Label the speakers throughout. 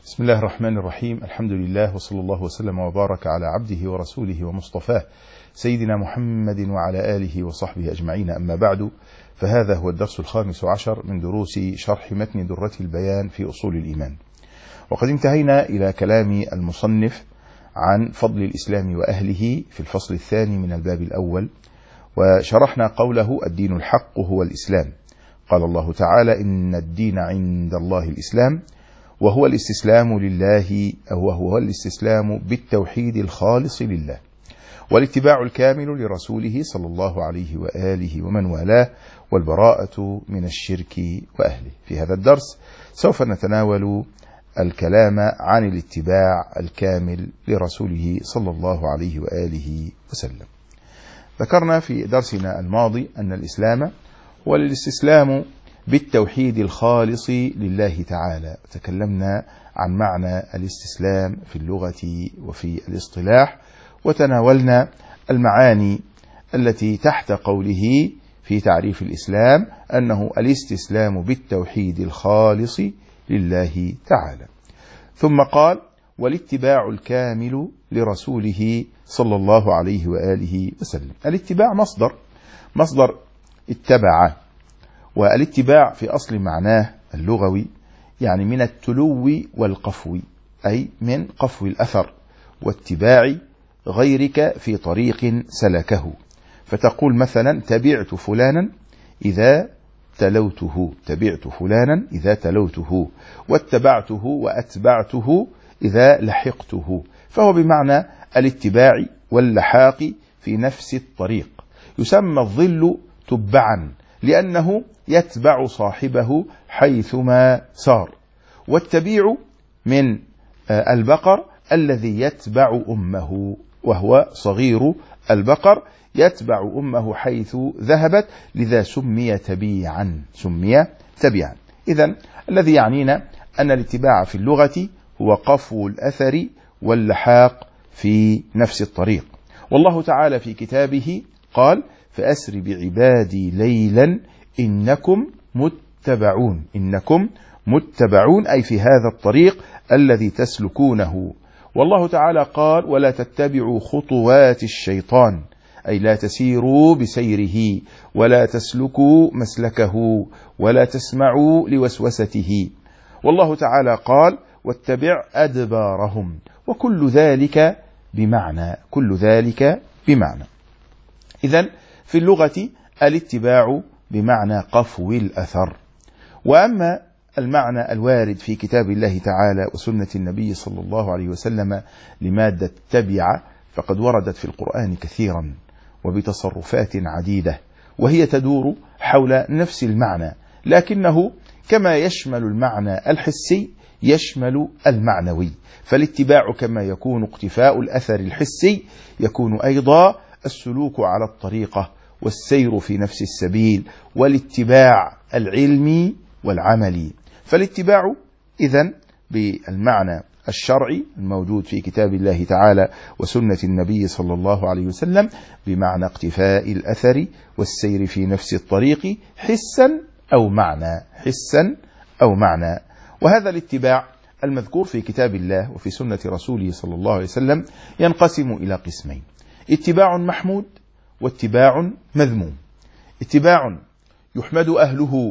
Speaker 1: بسم الله الرحمن الرحيم. الحمد لله وصلى الله وسلم وبارك على عبده ورسوله ومصطفاه سيدنا محمد وعلى آله وصحبه أجمعين، أما بعد، فهذا هو الدرس 15 من دروس شرح متن درة البيان في أصول الإيمان. وقد انتهينا إلى كلام المصنف عن فضل الإسلام وأهله في الفصل الثاني من الباب الأول، وشرحنا قوله: الدين الحق هو الإسلام. قال الله تعالى: إن الدين عند الله الإسلام، وهو الاستسلام لله، وهو الاستسلام بالتوحيد الخالص لله، والاتباع الكامل لرسوله صلى الله عليه وآله ومن والاه، والبراءة من الشرك وأهله. في هذا الدرس سوف نتناول الكلام عن الاتباع الكامل لرسوله صلى الله عليه وآله وسلم. ذكرنا في درسنا الماضي أن الإسلام هو الاستسلام بالتوحيد الخالص لله تعالى. تكلمنا عن معنى الاستسلام في اللغة وفي الاصطلاح، وتناولنا المعاني التي تحت قوله في تعريف الإسلام أنه الاستسلام بالتوحيد الخالص لله تعالى. ثم قال: والاتباع الكامل لرسوله صلى الله عليه وآله وسلم. الاتباع مصدر اتبع، والاتباع في أصل معناه اللغوي يعني من التلو والقفو، أي من قفو الأثر واتباع غيرك في طريق سلكه. فتقول مثلا: تبعت فلانا إذا تلوته، تبعت فلانا إذا تلوته، واتبعته وأتبعته إذا لحقته. فهو بمعنى الاتباع واللحاق في نفس الطريق. يسمى الظل تبعا لأنه يتبع صاحبه حيثما سار. والتبيع من البقر الذي يتبع أمه، وهو صغير البقر يتبع أمه حيث ذهبت، لذا سمي تبيعا، سمي تبيعا. إذن الذي يعنينا أن الاتباع في اللغة هو قفو الأثر واللحاق في نفس الطريق. والله تعالى في كتابه قال: فأسر بعبادي ليلا إنكم متبعون، إنكم متبعون، أي في هذا الطريق الذي تسلكونه. والله تعالى قال: ولا تتبعوا خطوات الشيطان، أي لا تسيروا بسيره، ولا تسلكوا مسلكه، ولا تسمعوا لوسوسته. والله تعالى قال: واتبع أدبارهم. وكل ذلك بمعنى، كل ذلك بمعنى. إذن في اللغة الاتباع بمعنى قفو الأثر. وأما المعنى الوارد في كتاب الله تعالى وسنة النبي صلى الله عليه وسلم لمادة تبع، فقد وردت في القرآن كثيرا وبتصرفات عديدة، وهي تدور حول نفس المعنى، لكنه كما يشمل المعنى الحسي يشمل المعنوي. فالاتباع كما يكون اقتفاء الأثر الحسي، يكون أيضا السلوك على الطريقة والسير في نفس السبيل، والاتباع العلمي والعملي. فالاتباع إذن بالمعنى الشرعي الموجود في كتاب الله تعالى وسنة النبي صلى الله عليه وسلم بمعنى اقتفاء الأثر والسير في نفس الطريق حسا أو معنى، حسا أو معنى. وهذا الاتباع المذكور في كتاب الله وفي سنة رسوله صلى الله عليه وسلم ينقسم إلى قسمين: اتباع محمود واتباع مذموم. اتباع يحمد أهله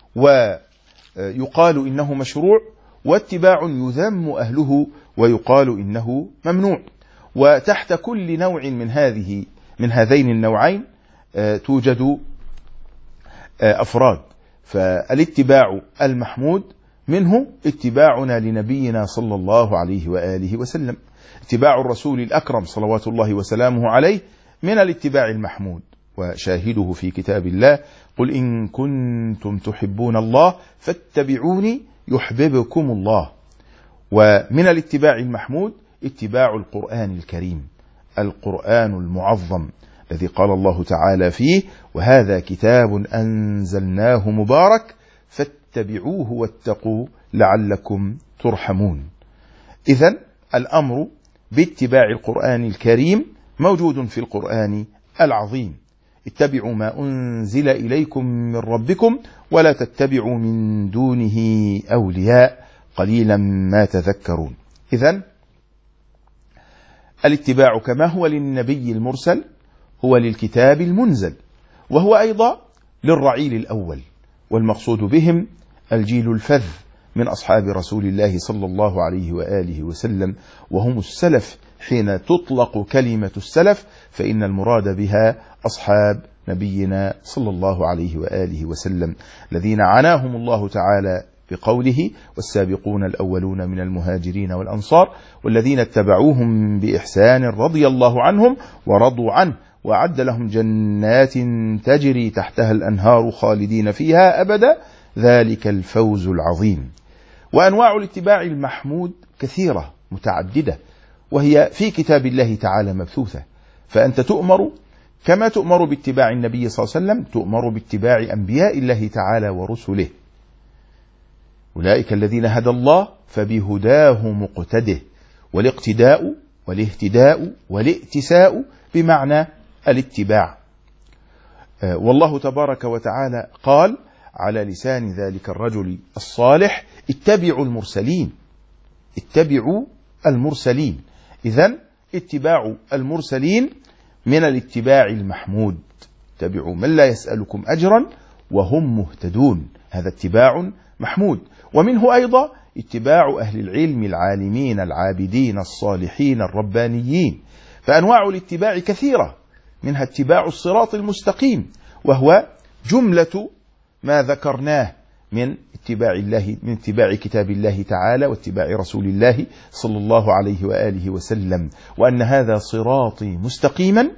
Speaker 1: ويقال إنه مشروع، واتباع يذم أهله ويقال إنه ممنوع. وتحت كل نوع من هذين النوعين توجد أفراد. فالاتباع المحمود منه اتباعنا لنبينا صلى الله عليه وآله وسلم. اتباع الرسول الأكرم صلوات الله وسلامه عليه من الاتباع المحمود، وشاهده في كتاب الله: قل إن كنتم تحبون الله فاتبعوني يحببكم الله. ومن الاتباع المحمود اتباع القرآن الكريم، القرآن المعظم الذي قال الله تعالى فيه: وهذا كتاب أنزلناه مبارك فاتبعوه واتقوا لعلكم ترحمون. إذن الأمر باتباع القرآن الكريم موجود في القرآن العظيم: اتبعوا ما أنزل إليكم من ربكم ولا تتبعوا من دونه أولياء قليلا ما تذكرون. إذن الاتباع كما هو للنبي المرسل هو للكتاب المنزل، وهو أيضا للرعيل الأول، والمقصود بهم الجيل الفذ من أصحاب رسول الله صلى الله عليه وآله وسلم، وهم السلف. حين تطلق كلمة السلف فإن المراد بها أصحاب نبينا صلى الله عليه وآله وسلم، الذين عناهم الله تعالى بقوله: والسابقون الأولون من المهاجرين والأنصار والذين اتبعوهم بإحسان رضي الله عنهم ورضوا عنه وأعد لهم جنات تجري تحتها الأنهار خالدين فيها أبدا ذلك الفوز العظيم. وأنواع الاتباع المحمود كثيرة متعددة، وهي في كتاب الله تعالى مبثوثة، فأنت تؤمر كما تؤمر باتباع النبي صلى الله عليه وسلم تؤمر باتباع أنبياء الله تعالى ورسله. أولئك الذين هدى الله فبهداه مقتده، والاقتداء والاهتداء والائتساء بمعنى الاتباع. والله تبارك وتعالى قال على لسان ذلك الرجل الصالح: اتبعوا المرسلين، اتبعوا المرسلين. إذن اتباع المرسلين من الاتباع المحمود، اتبعوا من لا يسألكم أجرا وهم مهتدون، هذا اتباع محمود. ومنه أيضا اتباع أهل العلم العالمين العابدين الصالحين الربانيين. فأنواع الاتباع كثيرة، منها اتباع الصراط المستقيم، وهو جملة ما ذكرناه من اتباع الله، من اتباع كتاب الله تعالى واتباع رسول الله صلى الله عليه وآله وسلم، وأن هذا صراطي مستقيما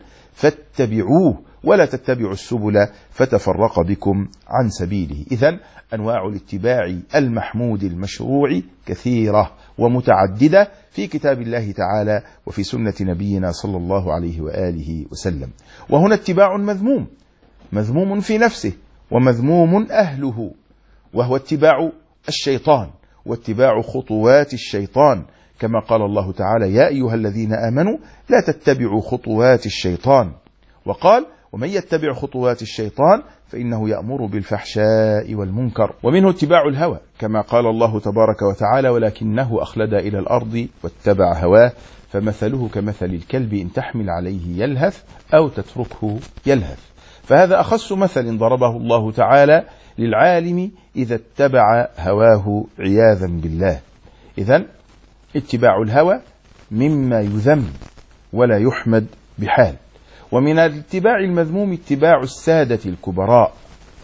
Speaker 1: فاتبعوه ولا تتبعوا السبل فتفرق بكم عن سبيله. إذن أنواع الاتباع المحمود المشروع كثيرة ومتعددة في كتاب الله تعالى وفي سنة نبينا صلى الله عليه وآله وسلم. وهنا اتباع مذموم، مذموم في نفسه ومذموم أهله، وهو اتباع الشيطان واتباع خطوات الشيطان، كما قال الله تعالى: يا أيها الذين آمنوا لا تتبعوا خطوات الشيطان. وقال: ومن يتبع خطوات الشيطان فإنه يأمر بالفحشاء والمنكر. ومنه اتباع الهوى، كما قال الله تبارك وتعالى: ولكنه أخلد إلى الأرض واتبع هواه فمثله كمثل الكلب إن تحمل عليه يلهث أو تتركه يلهث. فهذا أخص مثل ضربه الله تعالى للعالم إذا اتبع هواه عياذا بالله. إذن اتباع الهوى مما يذم ولا يحمد بحال. ومن الاتباع المذموم اتباع السادة الكبراء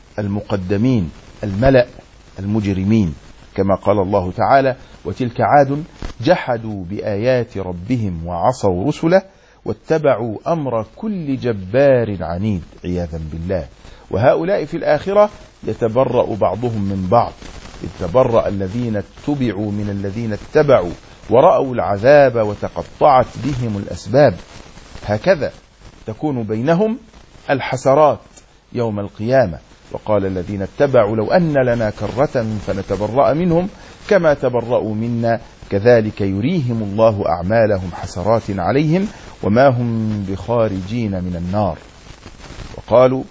Speaker 1: المقدمين الملأ المجرمين، كما قال الله تعالى: وتلك عاد جحدوا بآيات ربهم وعصوا رسله واتبعوا أمر كل جبار عنيد عياذا بالله. وهؤلاء في الآخرة يتبرأ بعضهم من بعض، إذ تبرأ الذين اتبعوا من الذين اتبعوا ورأوا العذاب وتقطعت بهم الأسباب. هكذا تكون بينهم الحسرات يوم القيامة. وقال الذين اتبعوا لو أن لنا كرة فنتبرأ منهم كما تبرأوا منا كذلك يريهم الله أعمالهم حسرات عليهم وما هم بخارجين من النار. وقالوا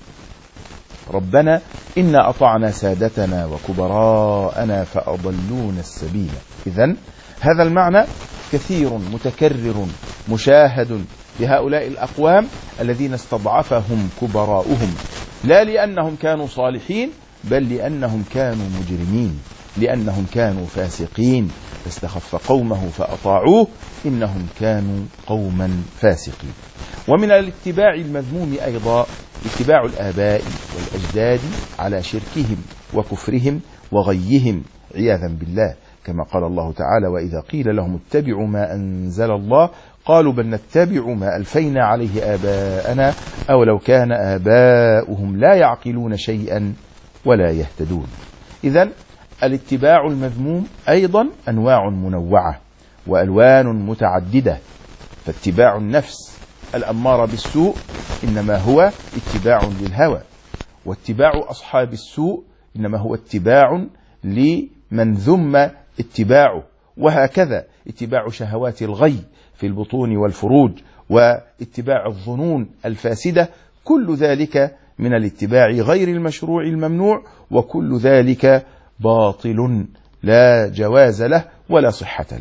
Speaker 1: ربنا إنا أطعنا سادتنا وكبراءنا فأضلونا السبيل. إذن هذا المعنى كثير متكرر مشاهد بهؤلاء الأقوام الذين استضعفهم كبراؤهم، لا لأنهم كانوا صالحين بل لأنهم كانوا مجرمين، لأنهم كانوا فاسقين، فاستخف قومه فأطاعوه إنهم كانوا قوما فاسقين. ومن الاتباع المذموم أيضا اتباع الآباء والأجداد على شركهم وكفرهم وغيهم عياذا بالله، كما قال الله تعالى: وإذا قيل لهم اتبعوا ما أنزل الله قالوا بل نتبع ما ألفينا عليه آباءنا أولو كان آباؤهم لا يعقلون شيئا ولا يهتدون. إذن الاتباع المذموم أيضا أنواع منوعة وألوان متعددة. فاتباع النفس الأمارة بالسوء إنما هو اتباع للهوى، واتباع أصحاب السوء إنما هو اتباع لمن ذم اتباعه، وهكذا اتباع شهوات الغي في البطون والفروج واتباع الظنون الفاسدة، كل ذلك من الاتباع غير المشروع الممنوع، وكل ذلك باطل لا جواز له ولا صحة له.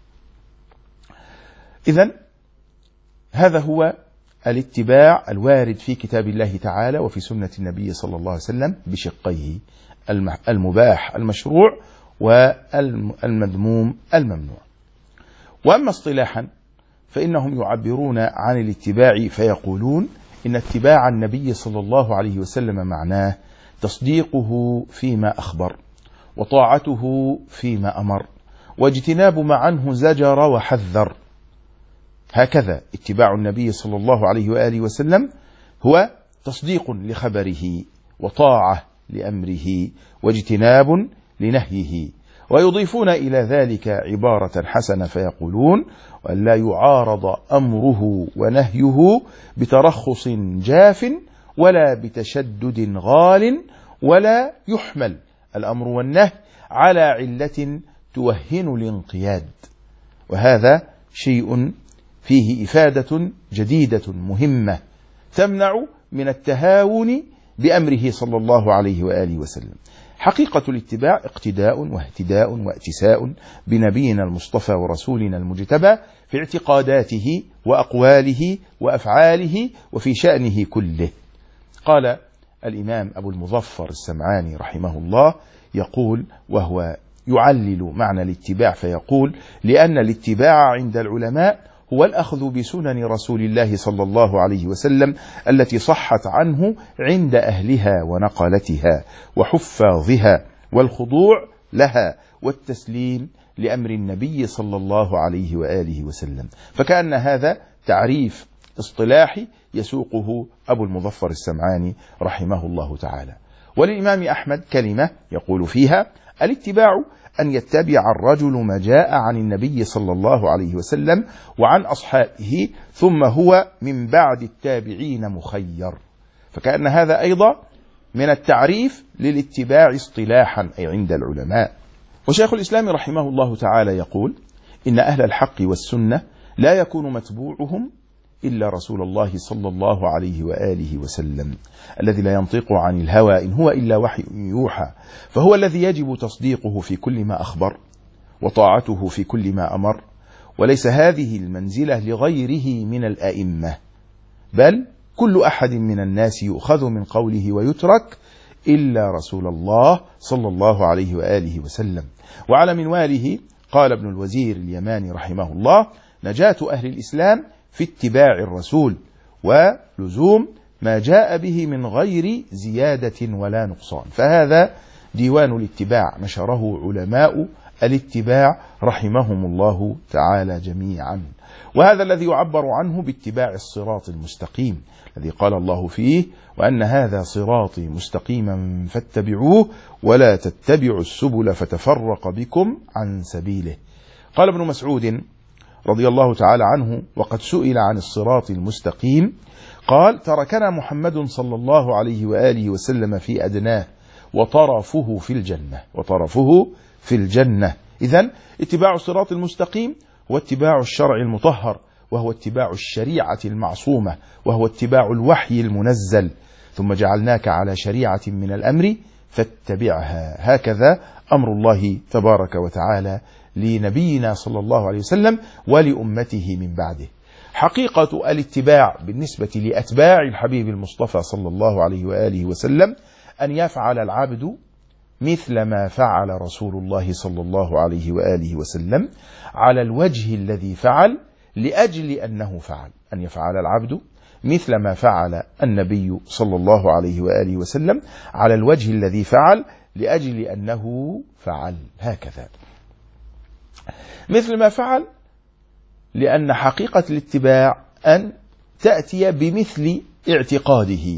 Speaker 1: إذن هذا هو الاتباع الوارد في كتاب الله تعالى وفي سنة النبي صلى الله عليه وسلم بشقيه، المباح المشروع والمذموم الممنوع. وأما اصطلاحا فإنهم يعبرون عن الاتباع فيقولون إن اتباع النبي صلى الله عليه وسلم معناه تصديقه فيما أخبر، وطاعته فيما أمر، واجتناب ما عنه زجر وحذر. هكذا اتباع النبي صلى الله عليه وآله وسلم هو تصديق لخبره، وطاعة لأمره، واجتناب لنهيه. ويضيفون إلى ذلك عبارة حسنة فيقولون: وأن لا يعارض أمره ونهيه بترخص جاف ولا بتشدد غال، ولا يحمل الأمر والنهي على علة توهن الانقياد. وهذا شيء فيه إفادة جديدة مهمة تمنع من التهاون بأمره صلى الله عليه وآله وسلم. حقيقة الاتباع اقتداء واهتداء واتساء بنبينا المصطفى ورسولنا المجتبى في اعتقاداته وأقواله وأفعاله وفي شأنه كله. قال الإمام أبو المظفر السمعاني رحمه الله يقول، وهو يعلل معنى الاتباع فيقول: لأن الاتباع عند العلماء هو الأخذ بسنن رسول الله صلى الله عليه وسلم التي صحت عنه عند أهلها ونقلتها وحفاظها، والخضوع لها والتسليم لأمر النبي صلى الله عليه وآله وسلم. فكأن هذا تعريف اصطلاحي يسوقه أبو المظفر السمعاني رحمه الله تعالى. وللإمام أحمد كلمة يقول فيها: الاتباع أن يتبع الرجل ما جاء عن النبي صلى الله عليه وسلم وعن أصحابه، ثم هو من بعد التابعين مخير. فكأن هذا أيضا من التعريف للاتباع اصطلاحا أي عند العلماء. وشيخ الإسلام رحمه الله تعالى يقول: إن أهل الحق والسنة لا يكون متبوعهم إلا رسول الله صلى الله عليه وآله وسلم، الذي لا ينطق عن الهوى إن هو إلا وحي يوحى، فهو الذي يجب تصديقه في كل ما أخبر، وطاعته في كل ما أمر. وليس هذه المنزلة لغيره من الأئمة، بل كل أحد من الناس يؤخذ من قوله ويترك إلا رسول الله صلى الله عليه وآله وسلم. وعلى منواله قال ابن الوزير اليماني رحمه الله: نجاة أهل الإسلام في اتباع الرسول ولزوم ما جاء به من غير زيادة ولا نقصان. فهذا ديوان الاتباع نشره علماء الاتباع رحمهم الله تعالى جميعا. وهذا الذي يعبر عنه باتباع الصراط المستقيم الذي قال الله فيه: وأن هذا صراطي مستقيما فاتبعوه ولا تتبعوا السبل فتفرق بكم عن سبيله. قال ابن مسعود رضي الله تعالى عنه وقد سئل عن الصراط المستقيم قال: تركنا محمد صلى الله عليه وآله وسلم في أدناه وطرفه في الجنة، وطرفه في الجنة. إذن اتباع الصراط المستقيم هو اتباع الشرع المطهر، وهو اتباع الشريعة المعصومة، وهو اتباع الوحي المنزل. ثم جعلناك على شريعة من الأمر فاتبعها. هكذا أمر الله تبارك وتعالى لنبينا صلى الله عليه وسلم ولأمته من بعده. حقيقة الاتباع بالنسبة لأتباع الحبيب المصطفى صلى الله عليه وآله وسلم أن يفعل العبد مثل ما فعل رسول الله صلى الله عليه وآله وسلم على الوجه الذي فعل لأجل أنه فعل. أن يفعل العبد مثل ما فعل النبي صلى الله عليه وآله وسلم على الوجه الذي فعل لأجل أنه فعل. هكذا مثل ما فعل، لأن حقيقة الاتباع أن تأتي بمثل اعتقاده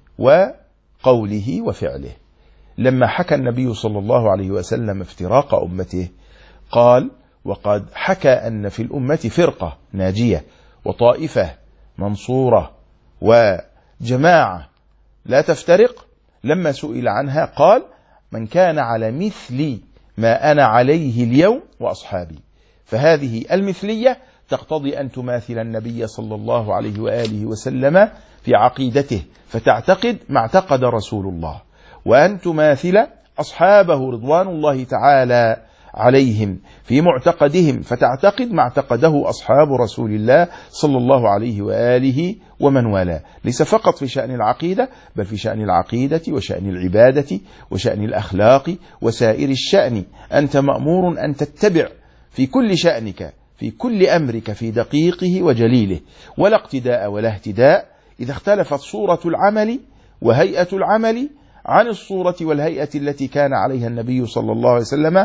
Speaker 1: وقوله وفعله. لما حكى النبي صلى الله عليه وسلم افتراق أمته قال: وقد حكى أن في الأمة فرقة ناجية وطائفة منصورة وجماعة لا تفترق. لما سئل عنها قال: من كان على مثل ما أنا عليه اليوم وأصحابي. فهذه المثلية تقتضي أن تماثل النبي صلى الله عليه وآله وسلم في عقيدته، فتعتقد ما اعتقد رسول الله، وأن تماثل أصحابه رضوان الله تعالى عليهم في معتقدهم، فتعتقد ما اعتقده أصحاب رسول الله صلى الله عليه وآله ومن والاه، ليس فقط في شأن العقيدة، بل في شأن العقيدة وشأن العبادة وشأن الأخلاق وسائر الشأن. أنت مأمور أن تتبع في كل شأنك، في كل أمرك، في دقيقه وجليله، ولا اقتداء ولا اهتداء إذا اختلفت صورة العمل وهيئة العمل عن الصورة والهيئة التي كان عليها النبي صلى الله عليه وسلم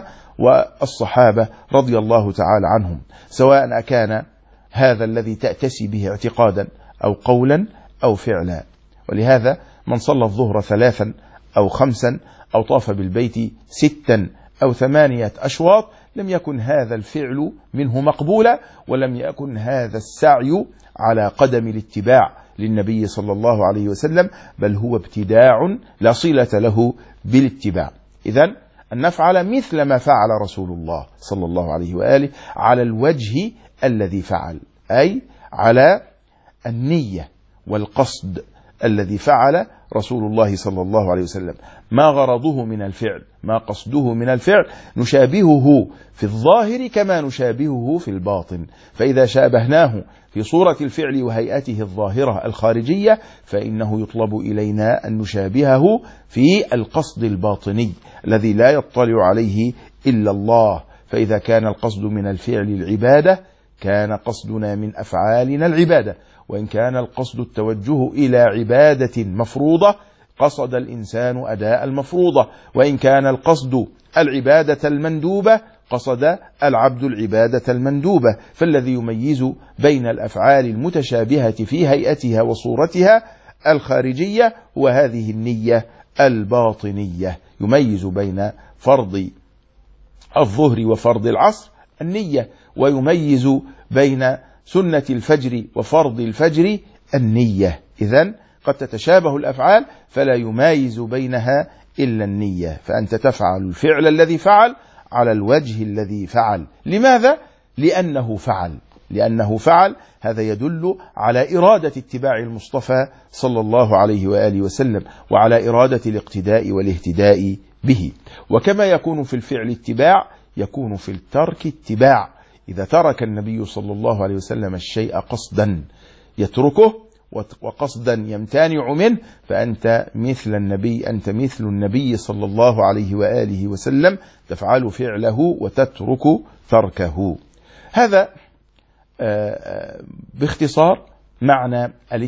Speaker 1: والصحابة رضي الله تعالى عنهم، سواء أكان هذا الذي تأتسي به اعتقادا أو قولا أو فعلا. ولهذا من صلى الظهر 3 أو 5 أو طاف بالبيت 6 أو 8 أشواط لم يكن هذا الفعل منه مقبولا، ولم يكن هذا السعي على قدم الاتباع للنبي صلى الله عليه وسلم، بل هو ابتداع لا صلة له بالاتباع. إذن أن نفعل مثل ما فعل رسول الله صلى الله عليه وآله على الوجه الذي فعل، أي على النية والقصد الذي فعل رسول الله صلى الله عليه وسلم، ما غرضه من الفعل، ما قصده من الفعل، نشابهه في الظاهر كما نشابهه في الباطن. فإذا شابهناه في صورة الفعل وهيئته الظاهرة الخارجية، فإنه يطلب إلينا أن نشابهه في القصد الباطني الذي لا يطلع عليه إلا الله. فإذا كان القصد من الفعل العبادة، كان قصدنا من أفعالنا العبادة، وإن كان القصد التوجه إلى عبادة مفروضة، قصد الإنسان أداء المفروضة، وإن كان القصد العبادة المندوبة، قصد العبد العبادة المندوبة. فالذي يميز بين الأفعال المتشابهة في هيئتها وصورتها الخارجية هو هذه النية الباطنية. يميز بين فرض الظهر وفرض العصر النية، ويميز بين سنة الفجر وفرض الفجر النية. إذن قد تتشابه الأفعال فلا يميز بينها إلا النية، فأنت تفعل الفعل الذي فعل على الوجه الذي فعل. لماذا؟ لأنه فعل. هذا يدل على إرادة اتباع المصطفى صلى الله عليه وآله وسلم، وعلى إرادة الاقتداء والاهتداء به. وكما يكون في الفعل اتباع، يكون في الترك اتباع. إذا ترك النبي صلى الله عليه وسلم الشيء قصدا يتركه، وقصدا يمتنع منه، فأنت مثل النبي، أنت مثل النبي صلى الله عليه وآله وسلم، تفعل فعله وتترك تركه. هذا باختصار معنى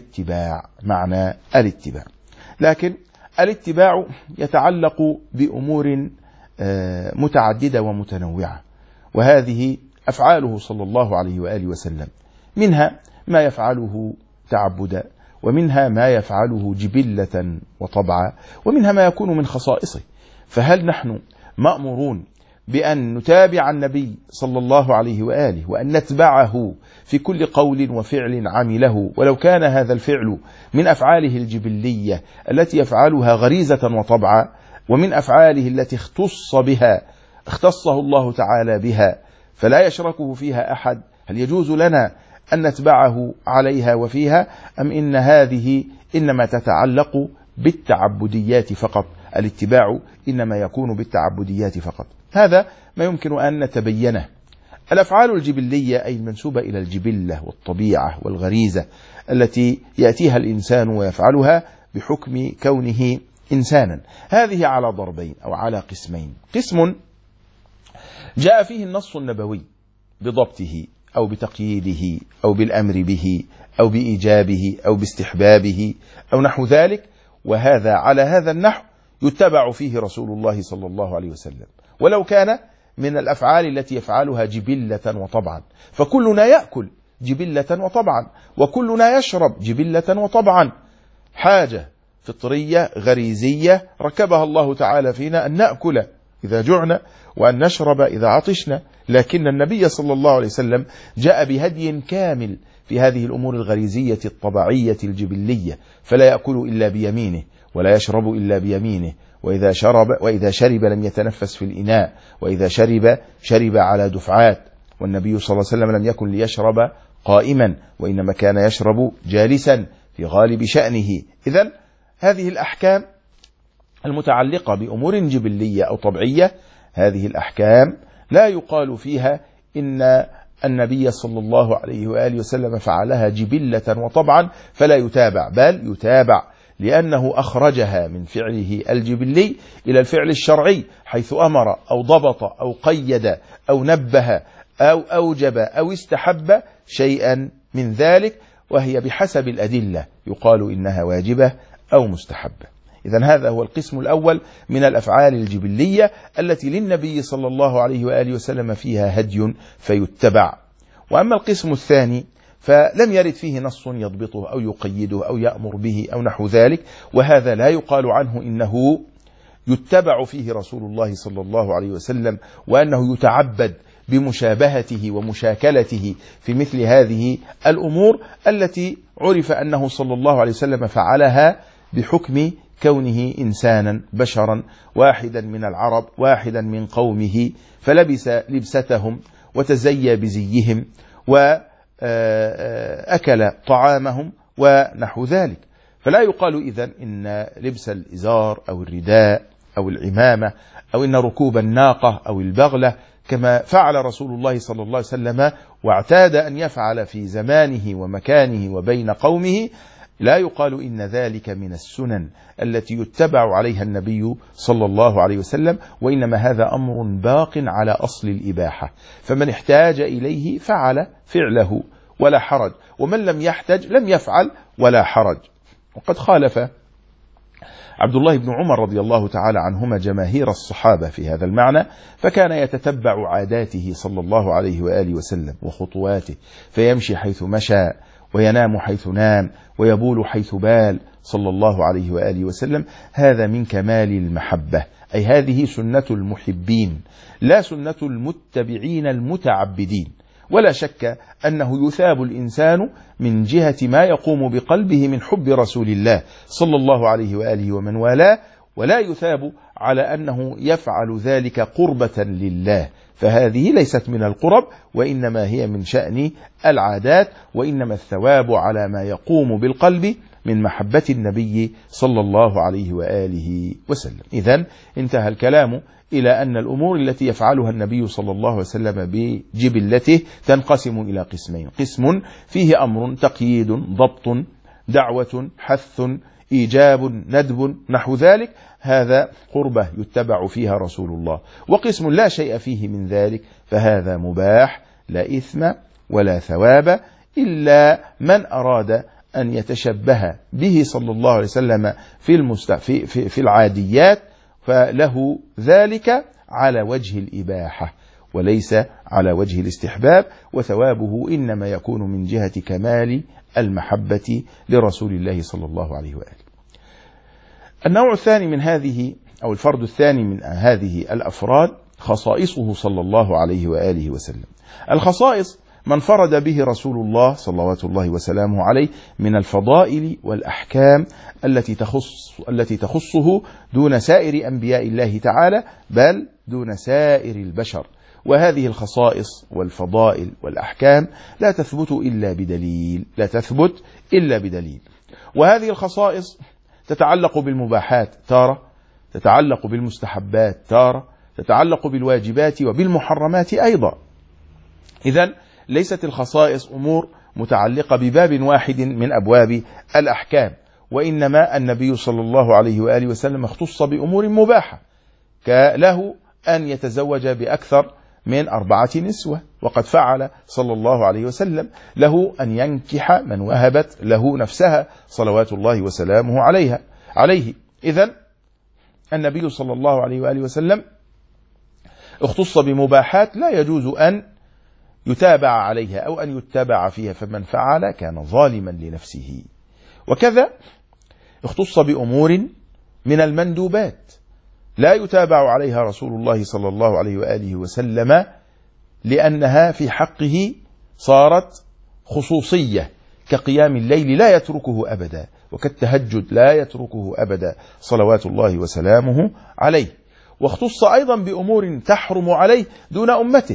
Speaker 1: الاتباع. لكن الاتباع يتعلق بأمور متعددة ومتنوعة، وهذه أفعاله صلى الله عليه وآله وسلم، منها ما يفعله تعبدا، ومنها ما يفعله جبلة وطبعا، ومنها ما يكون من خصائصه. فهل نحن مأمورون بأن نتابع النبي صلى الله عليه وآله، وأن نتبعه في كل قول وفعل عمله، ولو كان هذا الفعل من أفعاله الجبلية التي يفعلها غريزة وطبعا، ومن أفعاله التي اختصه الله تعالى بها فلا يشركه فيها أحد؟ هل يجوز لنا أن نتبعه عليها وفيها، أم إن هذه إنما تتعلق بالتعبديات فقط؟ الاتباع إنما يكون بالتعبديات فقط. هذا ما يمكن أن نتبينه. الأفعال الجبلية أي المنسوبة إلى الجبلة والطبيعة والغريزة التي يأتيها الإنسان ويفعلها بحكم كونه إنسانا، هذه على ضربين أو على قسمين. قسم جاء فيه النص النبوي بضبطه أو بتقييده أو بالأمر به أو بإيجابه أو باستحبابه أو نحو ذلك، وهذا على هذا النحو يتبع فيه رسول الله صلى الله عليه وسلم، ولو كان من الأفعال التي يفعلها جبلة وطبعا. فكلنا يأكل جبلة وطبعا، وكلنا يشرب جبلة وطبعا، حاجة فطرية غريزية ركبها الله تعالى فينا أن نأكل إذا جعنا وأن نشرب إذا عطشنا. لكن النبي صلى الله عليه وسلم جاء بهدي كامل في هذه الأمور الغريزية الطبيعية الجبلية، فلا يأكل إلا بيمينه ولا يشرب إلا بيمينه، وإذا شرب لم يتنفس في الإناء، وإذا شرب على دفعات. والنبي صلى الله عليه وسلم لم يكن ليشرب قائما، وإنما كان يشرب جالسا في غالب شأنه. إذن هذه الأحكام المتعلقة بأمور جبلية أو طبيعية، هذه الأحكام لا يقال فيها إن النبي صلى الله عليه وآله وسلم فعلها جبلة وطبعا فلا يتابع، بل يتابع لأنه أخرجها من فعله الجبلي إلى الفعل الشرعي، حيث أمر أو ضبط أو قيد أو نبه أو أوجب أو استحب شيئا من ذلك، وهي بحسب الأدلة يقال إنها واجبة أو مستحبة. إذن هذا هو القسم الأول من الأفعال الجبلية التي للنبي صلى الله عليه وآله وسلم فيها هدي فيتبع. وأما القسم الثاني فلم يرد فيه نص يضبطه أو يقيده أو يأمر به أو نحو ذلك، وهذا لا يقال عنه إنه يتبع فيه رسول الله صلى الله عليه وسلم، وأنه يتعبد بمشابهته ومشاكلته في مثل هذه الأمور التي عرف أنه صلى الله عليه وسلم فعلها بحكم كونه إنسانا بشرا واحدا من العرب، واحدا من قومه، فلبس لبستهم وتزيى بزيهم وأكل طعامهم ونحو ذلك. فلا يقال إذن إن لبس الإزار أو الرداء أو العمامة أو إن ركوب الناقة أو البغلة كما فعل رسول الله صلى الله عليه وسلم واعتاد أن يفعل في زمانه ومكانه وبين قومه، لا يقال إن ذلك من السنن التي يتبع عليها النبي صلى الله عليه وسلم، وإنما هذا أمر باق على أصل الإباحة، فمن احتاج إليه فعل فعله ولا حرج، ومن لم يحتج لم يفعل ولا حرج. وقد خالف عبد الله بن عمر رضي الله تعالى عنهما جماهير الصحابة في هذا المعنى، فكان يتتبع عاداته صلى الله عليه وآله وسلم وخطواته، فيمشي حيث مشى وينام حيث نام ويبول حيث بال صلى الله عليه وآله وسلم. هذا من كمال المحبة، أي هذه سنة المحبين لا سنة المتبعين المتعبدين. ولا شك أنه يثاب الإنسان من جهة ما يقوم بقلبه من حب رسول الله صلى الله عليه وآله ومن والاه، ولا يثاب على أنه يفعل ذلك قربة لله، فهذه ليست من القرب، وإنما هي من شأن العادات، وإنما الثواب على ما يقوم بالقلب من محبة النبي صلى الله عليه وآله وسلم. إذن انتهى الكلام إلى أن الأمور التي يفعلها النبي صلى الله عليه وسلم بجبلته تنقسم إلى قسمين: قسم فيه أمر تقييد ضبط دعوة حث إيجاب ندب نحو ذلك، هذا قربة يتبع فيها رسول الله، وقسم لا شيء فيه من ذلك، فهذا مباح لا إثم ولا ثواب، إلا من أراد أن يتشبه به صلى الله عليه وسلم في العاديات، فله ذلك على وجه الإباحة وليس على وجه الاستحباب، وثوابه إنما يكون من جهة كمال المحبة لرسول الله صلى الله عليه وآله. النوع الثاني من هذه أو الفرد الثاني من هذه الأفراد خصائصه صلى الله عليه وآله وسلم. الخصائص ما انفرد به رسول الله صلوات الله وسلامه عليه من الفضائل والأحكام التي تخصه دون سائر أنبياء الله تعالى، بل دون سائر البشر. وهذه الخصائص والفضائل والأحكام لا تثبت إلا بدليل. وهذه الخصائص تتعلق بالمباحات تارة، تتعلق بالمستحبات تارة، تتعلق بالواجبات وبالمحرمات أيضا. إذن ليست الخصائص أمور متعلقة بباب واحد من أبواب الأحكام، وإنما النبي صلى الله عليه وآله وسلم اختص بأمور مباحة، كله أن يتزوج بأكثر من 4 نسوة، وقد فعل صلى الله عليه وسلم، له أن ينكح من وهبت له نفسها صلوات الله وسلامه عليه. إذن النبي صلى الله عليه وآله وسلم اختص بمباحات لا يجوز أن يتابع عليها أو أن يتبع فيها، فمن فعل كان ظالما لنفسه. وكذا اختص بأمور من المندوبات لا يتابع عليها رسول الله صلى الله عليه وآله وسلم، لأنها في حقه صارت خصوصية، كقيام الليل لا يتركه أبدا، وكالتهجد لا يتركه أبدا صلوات الله وسلامه عليه. واختص أيضا بأمور تحرم عليه دون أمته،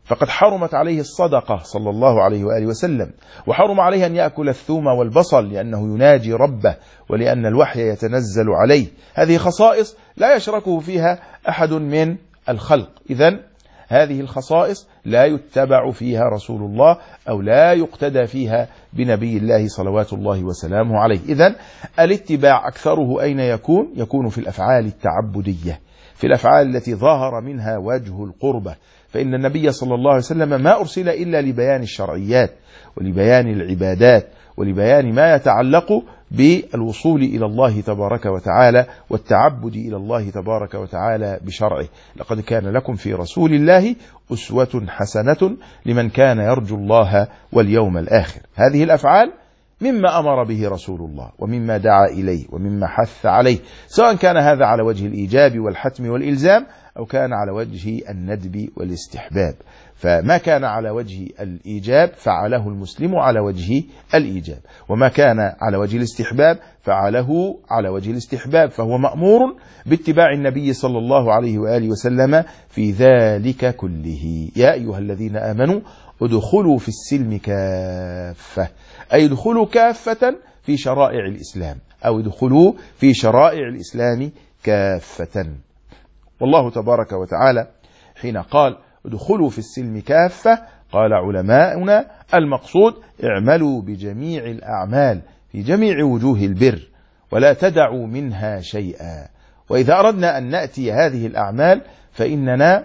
Speaker 1: فقد حرمت عليه الصدقة صلى الله عليه وآله وسلم، وحرم عليه أن يأكل الثوم والبصل لأنه يناجي ربه ولأن الوحي يتنزل عليه. هذه خصائص لا يشركه فيها أحد من الخلق. إذن هذه الخصائص لا يتبع فيها رسول الله أو لا يقتدى فيها بنبي الله صلوات الله وسلامه عليه. إذن الاتباع أكثره أين يكون؟ يكون في الأفعال التعبدية، في الأفعال التي ظهر منها وجه القربة. فإن النبي صلى الله عليه وسلم ما أرسل إلا لبيان الشرعيات ولبيان العبادات ولبيان ما يتعلق بالوصول إلى الله تبارك وتعالى والتعبد إلى الله تبارك وتعالى بشرعه. لقد كان لكم في رسول الله أسوة حسنة لمن كان يرجو الله واليوم الآخر. هذه الأفعال مما أمر به رسول الله ومما دعا إليه ومما حث عليه، سواء كان هذا على وجه الإيجاب والحتم والإلزام أو كان على وجه الندب والاستحباب. فما كان على وجه الإيجاب فعله المسلم على وجه الإيجاب، وما كان على وجه الاستحباب فعله على وجه الاستحباب، فهو مأمور باتباع النبي صلى الله عليه وآله وسلم في ذلك كله. يا أيها الذين آمنوا ادخلوا في السلم كافة، أي ادخلوا كافة في شرائع الإسلام، أو ادخلوا في شرائع الإسلام كافة. والله تبارك وتعالى حين قال ادخلوا في السلم كافة قال علماؤنا المقصود اعملوا بجميع الأعمال في جميع وجوه البر ولا تدعوا منها شيئا. وإذا أردنا أن نأتي هذه الأعمال فإننا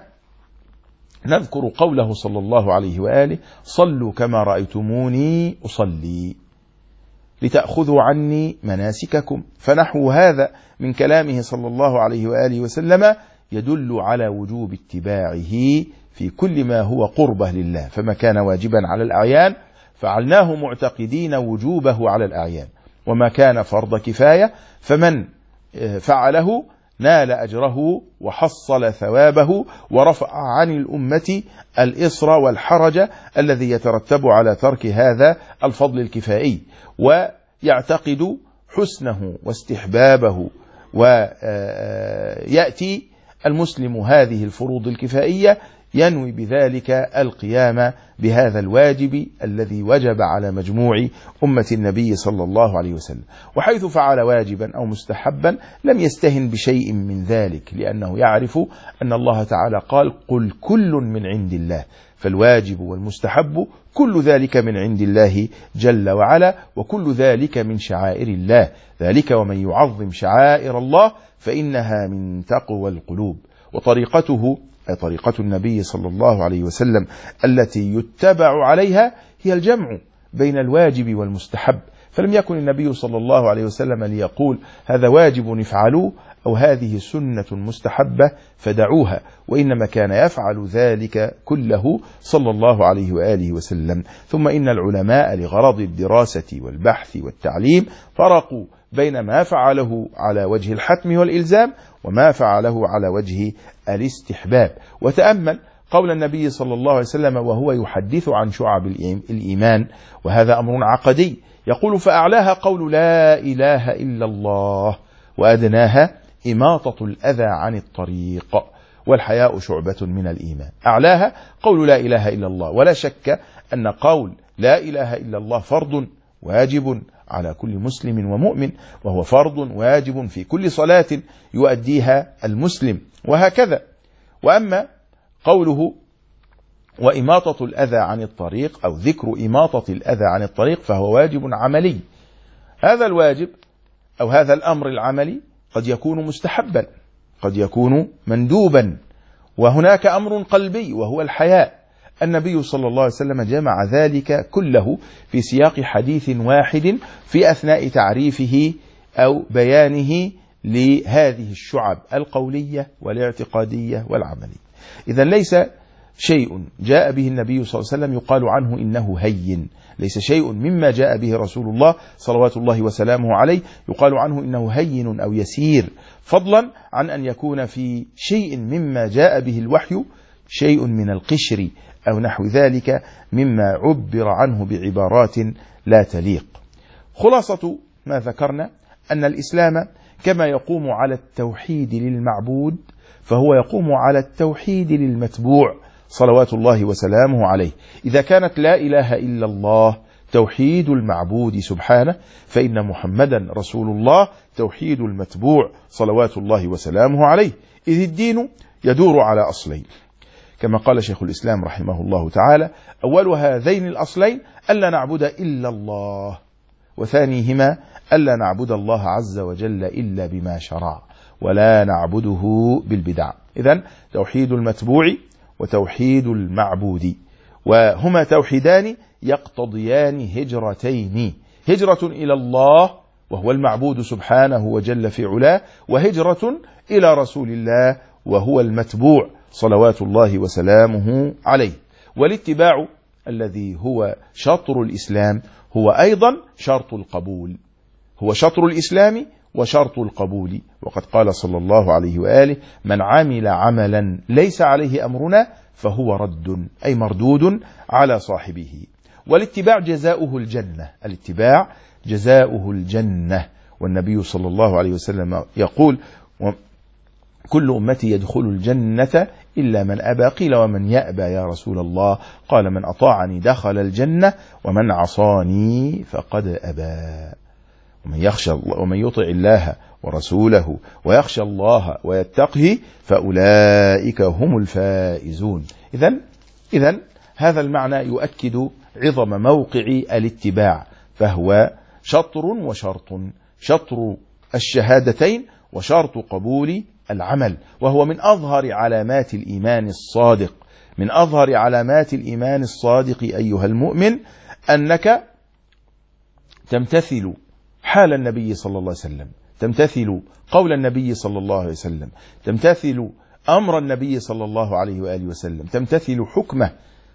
Speaker 1: نذكر قوله صلى الله عليه وآله صلوا كما رأيتموني أصلي لتأخذوا عني مناسككم. فنحو هذا من كلامه صلى الله عليه وآله وسلم يدل على وجوب اتباعه في كل ما هو قربة لله. فما كان واجبا على الأعيان فعلناه معتقدين وجوبه على الأعيان، وما كان فرض كفاية فمن فعله نال أجره وحصل ثوابه ورفع عن الأمة الإصر والحرج الذي يترتب على ترك هذا الفضل الكفائي، ويعتقد حسنه واستحبابه، ويأتي المسلم هذه الفروض الكفائية ينوي بذلك القيام بهذا الواجب الذي وجب على مجموع أمة النبي صلى الله عليه وسلم. وحيث فعل واجبا أو مستحبا لم يستهن بشيء من ذلك، لأنه يعرف أن الله تعالى قال قل كل من عند الله، فالواجب والمستحب كل ذلك من عند الله جل وعلا، وكل ذلك من شعائر الله. ذلك ومن يعظم شعائر الله فإنها من تقوى القلوب. وطريقته أي طريقة النبي صلى الله عليه وسلم التي يتبع عليها هي الجمع بين الواجب والمستحب. فلم يكن النبي صلى الله عليه وسلم ليقول هذا واجب افعلوه أو هذه سنة مستحبة فدعوها، وإنما كان يفعل ذلك كله صلى الله عليه وآله وسلم. ثم إن العلماء لغرض الدراسة والبحث والتعليم فرقوا بين ما فعله على وجه الحتم والإلزام وما فعله على وجه الاستحباب. وتأمل قول النبي صلى الله عليه وسلم وهو يحدث عن شعب الإيمان، وهذا أمر عقدي، يقول فأعلاها قول لا إله إلا الله، وأدناها إماطة الأذى عن الطريق، والحياء شعبة من الإيمان. أعلاها قول لا إله إلا الله، ولا شك أن قول لا إله إلا الله فرض واجب على كل مسلم ومؤمن، وهو فرض واجب في كل صلاة يؤديها المسلم، وهكذا. وأما قوله وإماطة الأذى عن الطريق أو ذكر إماطة الأذى عن الطريق فهو واجب عملي. هذا الواجب أو هذا الأمر العملي قد يكون مستحبا، قد يكون مندوبا، وهناك أمر قلبي وهو الحياء. النبي صلى الله عليه وسلم جمع ذلك كله في سياق حديث واحد في أثناء تعريفه أو بيانه لهذه الشعب القولية والاعتقادية والعملية. إذن ليس شيء جاء به النبي صلى الله عليه وسلم يقال عنه إنه هين، ليس شيء مما جاء به رسول الله صلوات الله وسلامه عليه يقال عنه إنه هين أو يسير، فضلا عن أن يكون في شيء مما جاء به الوحي شيء من القشر أو نحو ذلك مما عبر عنه بعبارات لا تليق. خلاصة ما ذكرنا أن الإسلام كما يقوم على التوحيد للمعبود فهو يقوم على التوحيد للمتبوع صلوات الله وسلامه عليه. إذا كانت لا إله إلا الله توحيد المعبود سبحانه، فإن محمدا رسول الله توحيد المتبوع صلوات الله وسلامه عليه، إذ الدين يدور على أصلين، كما قال شيخ الإسلام رحمه الله تعالى: أول هذين الأصلين ألا نعبد إلا الله، وثانيهما ألا نعبد الله عز وجل إلا بما شرع ولا نعبده بالبدع. إذن توحيد المتبوع وتوحيد المعبود، وهما توحيدان يقتضيان هجرتين: هجرة إلى الله وهو المعبود سبحانه وجل في علاه، وهجرة إلى رسول الله وهو المتبوع صلوات الله وسلامه عليه. والاتباع الذي هو شطر الإسلام هو أيضا شرط القبول، هو شطر الإسلام وشرط القبول. وقد قال صلى الله عليه وآله: من عمل عملا ليس عليه أمرنا فهو رد، أي مردود على صاحبه. والاتباع جزاؤه الجنة، الاتباع جزاؤه الجنة. والنبي صلى الله عليه وسلم يقول: كل أمتي يدخل الجنة إلا من أبى. قيل: ومن يأبى يا رسول الله؟ قال: من أطاعني دخل الجنة ومن عصاني فقد أبى. ومن يطع الله ورسوله ويخشى الله ويتقه فأولئك هم الفائزون. إذن هذا المعنى يؤكد عظم موقع الاتباع، فهو شطر وشرط، شطر الشهادتين وشرط قبول العمل، وهو من أظهر علامات الإيمان الصادق. من أظهر علامات الإيمان الصادق أيها المؤمن أنك تمتثل حال النبي صلى الله عليه وسلم، تمتثل قول النبي صلى الله عليه وسلم، تمتثل أمر النبي صلى الله عليه وآله وسلم، تمتثل حكمه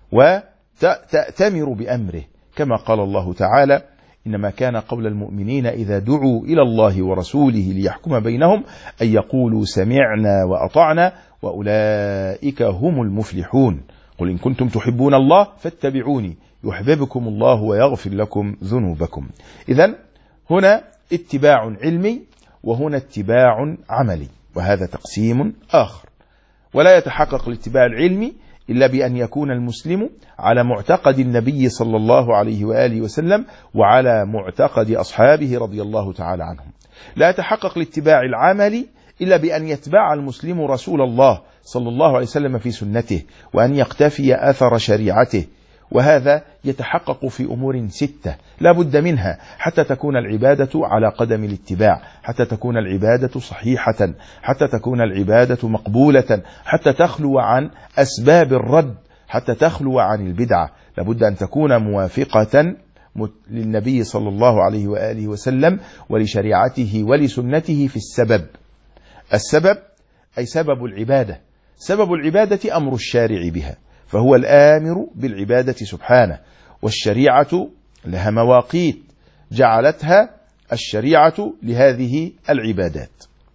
Speaker 1: وتأتمر بأمره، كما قال الله تعالى: إنما كان قول المؤمنين إذا دعوا إلى الله ورسوله ليحكم بينهم أن يقولوا سمعنا وأطعنا وأولئك هم المفلحون. قل إن كنتم تحبون الله فاتبعوني يحببكم الله ويغفر لكم ذنوبكم. إذن هنا اتباع علمي وهنا اتباع عملي، وهذا تقسيم آخر. ولا يتحقق الاتباع العلمي إلا بأن يكون المسلم على معتقد النبي صلى الله عليه وآله وسلم وعلى معتقد أصحابه رضي الله تعالى عنهم. لا يتحقق الاتباع العملي إلا بأن يتبع المسلم رسول الله صلى الله عليه وسلم في سنته، وأن يقتفي أثر شريعته، وهذا يتحقق في أمور 6 لا بد منها حتى تكون العبادة على قدم الاتباع، حتى تكون العبادة صحيحة، حتى تكون العبادة مقبولة، حتى تخلو عن أسباب الرد، حتى تخلو عن البدعة. لابد أن تكون موافقة للنبي صلى الله عليه وآله وسلم ولشريعته ولسنته في السبب. السبب أي سبب العبادة. سبب العبادة أمر الشارع بها، فهو الآمر بالعبادة سبحانه، والشريعة لها مواقيت جعلتها الشريعة لهذه العبادات،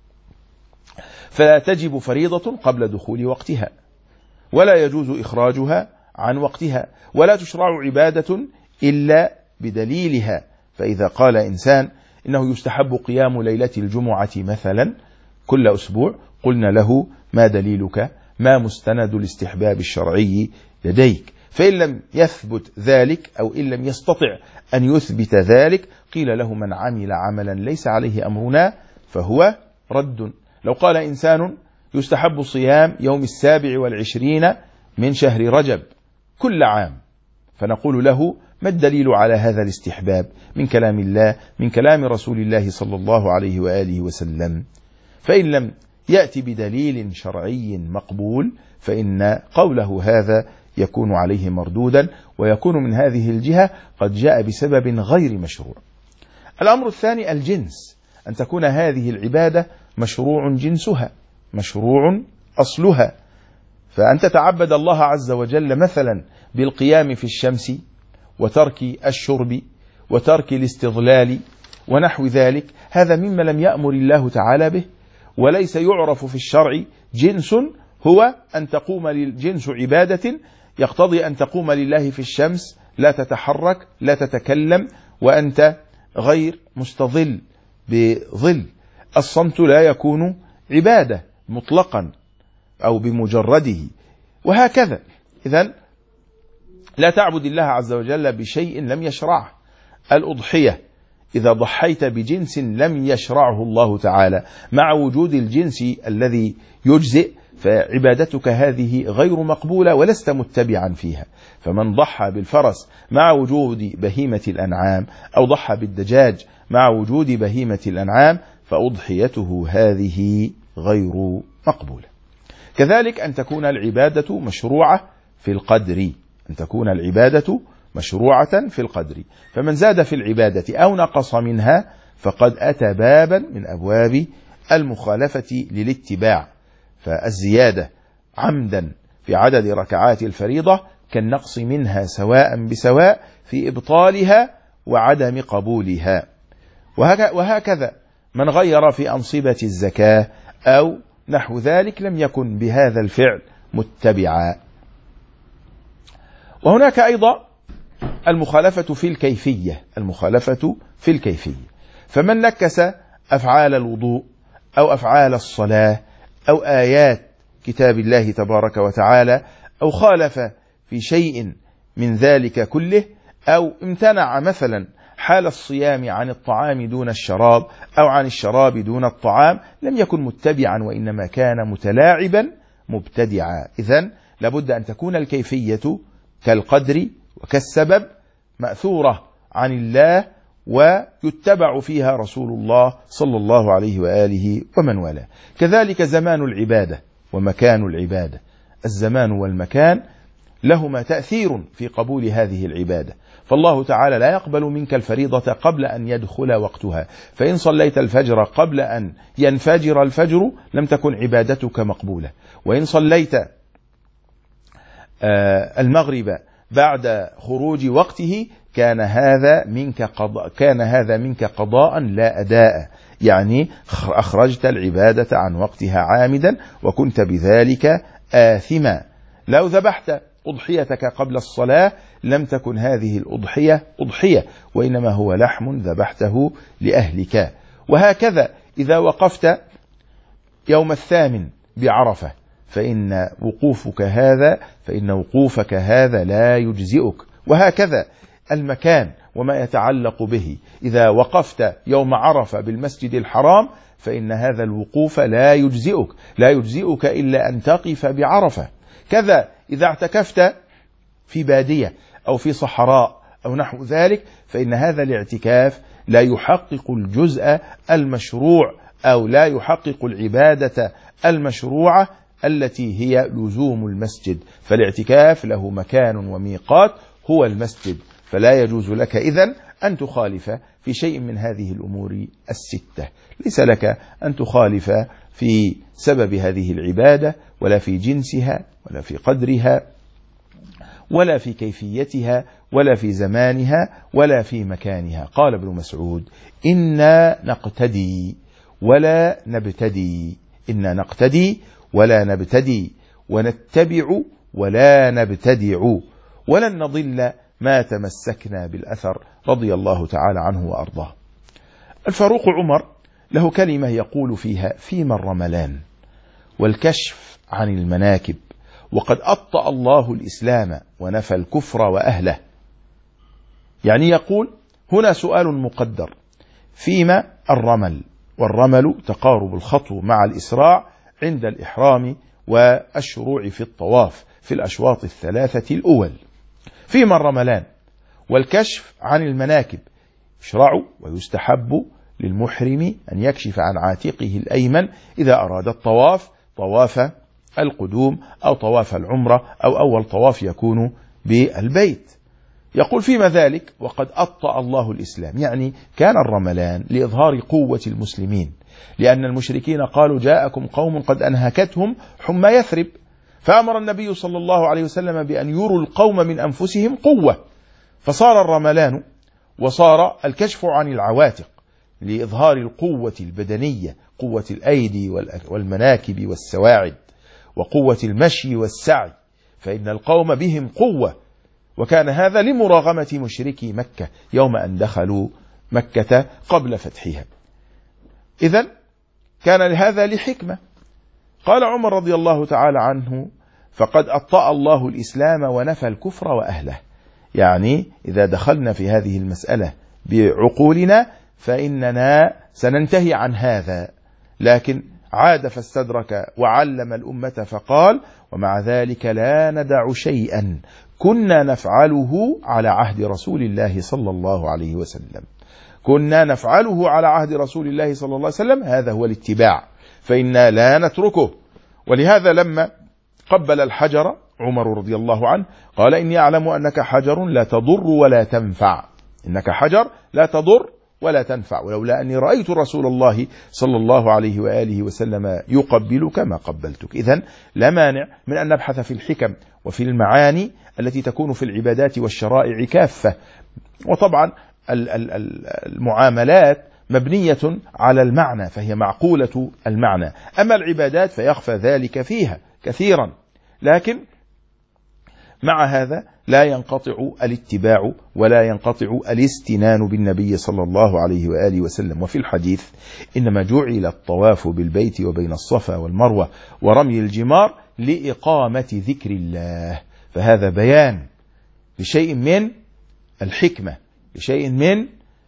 Speaker 1: فلا تجب فريضة قبل دخول وقتها، ولا يجوز إخراجها عن وقتها، ولا تشرع عبادة إلا بدليلها. فإذا قال إنسان إنه يستحب قيام ليلة الجمعة مثلا كل أسبوع، قلنا له: ما دليلك؟ ما مستند الاستحباب الشرعي لديك؟ فإن لم يثبت ذلك أو إن لم يستطع أن يثبت ذلك قيل له: من عمل عملا ليس عليه أمرنا فهو رد. لو قال إنسان يستحب صيام يوم 27 من شهر رجب كل عام، فنقول له: ما الدليل على هذا الاستحباب؟ من كلام الله، من كلام رسول الله صلى الله عليه وآله وسلم. فإن لم يأتي بدليل شرعي مقبول فإن قوله هذا يكون عليه مردودا، ويكون من هذه الجهة قد جاء بسبب غير مشروع. الأمر الثاني الجنس، أن تكون هذه العبادة مشروع جنسها، مشروع أصلها. فأن تتعبد الله عز وجل مثلا بالقيام في الشمس وترك الشرب وترك الاستظلال ونحو ذلك، هذا مما لم يأمر الله تعالى به، وليس يعرف في الشرع جنس هو أن تقوم للجنس عبادة يقتضي أن تقوم لله في الشمس، لا تتحرك، لا تتكلم، وأنت غير مستظل بظل. الصمت لا يكون عبادة مطلقا أو بمجرده، وهكذا. إذن لا تعبد الله عز وجل بشيء لم يشرعه. الأضحية إذا ضحيت بجنس لم يشرعه الله تعالى مع وجود الجنس الذي يجزئ، فعبادتك هذه غير مقبولة ولست متبعا فيها. فمن ضحى بالفرس مع وجود بهيمة الأنعام أو ضحى بالدجاج مع وجود بهيمة الأنعام فأضحيته هذه غير مقبولة. كذلك أن تكون العبادة مشروعة في القدر، أن تكون العبادة مشروعة في القدر، فمن زاد في العبادة أو نقص منها فقد أتى بابا من أبواب المخالفة للاتباع. فالزيادة عمدا في عدد ركعات الفريضة كالنقص منها سواء بسواء في إبطالها وعدم قبولها. وهكذا من غير في أنصبة الزكاة أو نحو ذلك لم يكن بهذا الفعل متبعا. وهناك أيضا المخالفة في الكيفية، المخالفة في الكيفية، فمن نكس أفعال الوضوء أو أفعال الصلاة أو آيات كتاب الله تبارك وتعالى أو خالف في شيء من ذلك كله، أو امتنع مثلا حال الصيام عن الطعام دون الشراب أو عن الشراب دون الطعام لم يكن متبعا وإنما كان متلاعبا مبتدعا. إذن لابد أن تكون الكيفية كالقدر وكالسبب مأثورة عن الله ويتبع فيها رسول الله صلى الله عليه وآله ومن والاه. كذلك زمان العبادة ومكان العبادة، الزمان والمكان لهما تأثير في قبول هذه العبادة، فالله تعالى لا يقبل منك الفريضة قبل أن يدخل وقتها، فإن صليت الفجر قبل أن ينفجر الفجر لم تكن عبادتك مقبولة، وإن صليت المغرب بعد خروج وقته كان هذا منك قضاء لا أداء، يعني أخرجت العبادة عن وقتها عامدا وكنت بذلك آثما. لو ذبحت أضحيتك قبل الصلاة لم تكن هذه الأضحية أضحية، وإنما هو لحم ذبحته لأهلك. وهكذا إذا وقفت يوم 8 بعرفة فإن وقوفك هذا لا يجزئك. وهكذا المكان وما يتعلق به، إذا وقفت يوم عرفة بالمسجد الحرام فإن هذا الوقوف لا يجزئك إلا أن تقف بعرفة. كذا إذا اعتكفت في بادية أو في صحراء أو نحو ذلك فإن هذا الاعتكاف لا يحقق الجزء المشروع أو لا يحقق العبادة المشروعة التي هي لزوم المسجد، فالاعتكاف له مكان وميقات هو المسجد، فلا يجوز لك إذن أن تخالف في شيء من هذه الأمور الستة. ليس لك أن تخالف في سبب هذه العبادة ولا في جنسها ولا في قدرها ولا في كيفيتها ولا في زمانها ولا في مكانها. قال ابن مسعود: إنا نقتدي ولا نبتدي، إنا نقتدي ولا نبتدي، ونتبع ولا نبتدع، ولن نضل ما تمسكنا بالأثر، رضي الله تعالى عنه وأرضاه. الفاروق عمر له كلمة يقول فيها: فيما الرملان والكشف عن المناكب، وقد أبطأ الله الإسلام ونفى الكفر وأهله. يعني يقول هنا سؤال مقدر: فيما الرمل، والرمل تقارب الخطو مع الإسراع عند الإحرام والشروع في الطواف في الأشواط الثلاثة الأول. فيما الرملان والكشف عن المناكب، يشرع ويستحب للمحرم أن يكشف عن عاتقه الأيمن إذا أراد الطواف، طواف القدوم أو طواف العمرة أو أول طواف يكون بالبيت. يقول فيما ذلك وقد أبطأ الله الإسلام، يعني كان الرملان لإظهار قوة المسلمين، لأن المشركين قالوا: جاءكم قوم قد أنهكتهم حمى يثرب، فأمر النبي صلى الله عليه وسلم بأن يروا القوم من أنفسهم قوة، فصار الرملان وصار الكشف عن العواتق لإظهار القوة البدنية، قوة الأيدي والمناكب والسواعد، وقوة المشي والسعي، فإن القوم بهم قوة. وكان هذا لمراغمة مشركي مكة يوم أن دخلوا مكة قبل فتحها. إذن كان هذا لحكمة. قال عمر رضي الله تعالى عنه: فقد أطأ الله الإسلام ونفى الكفر وأهله. يعني إذا دخلنا في هذه المسألة بعقولنا فإننا سننتهي عن هذا، لكن عاد فاستدرك وعلم الأمة فقال: ومع ذلك لا ندع شيئا كنا نفعله على عهد رسول الله صلى الله عليه وسلم. كنا نفعله على عهد رسول الله صلى الله عليه وسلم، هذا هو الاتباع، فإنا لا نتركه. ولهذا لما قبل الحجر عمر رضي الله عنه قال: إني أعلم أنك حجر لا تضر ولا تنفع، إنك حجر لا تضر ولا تنفع، ولولا أني رأيت رسول الله صلى الله عليه وآله وسلم يقبلك ما قبلتك. إذن لا مانع من أن نبحث في الحكم وفي المعاني التي تكون في العبادات والشرائع كافة. وطبعا المعاملات مبنية على المعنى فهي معقولة المعنى، أما العبادات فيخفى ذلك فيها كثيرا. لكن مع هذا لا ينقطع الاتباع ولا ينقطع الاستنان بالنبي صلى الله عليه وآله وسلم. وفي الحديث: إنما جعل الطواف بالبيت وبين الصفا والمروة ورمي الجمار لإقامة ذكر الله. فهذا بيان لشيء من الحكمة، لشيء من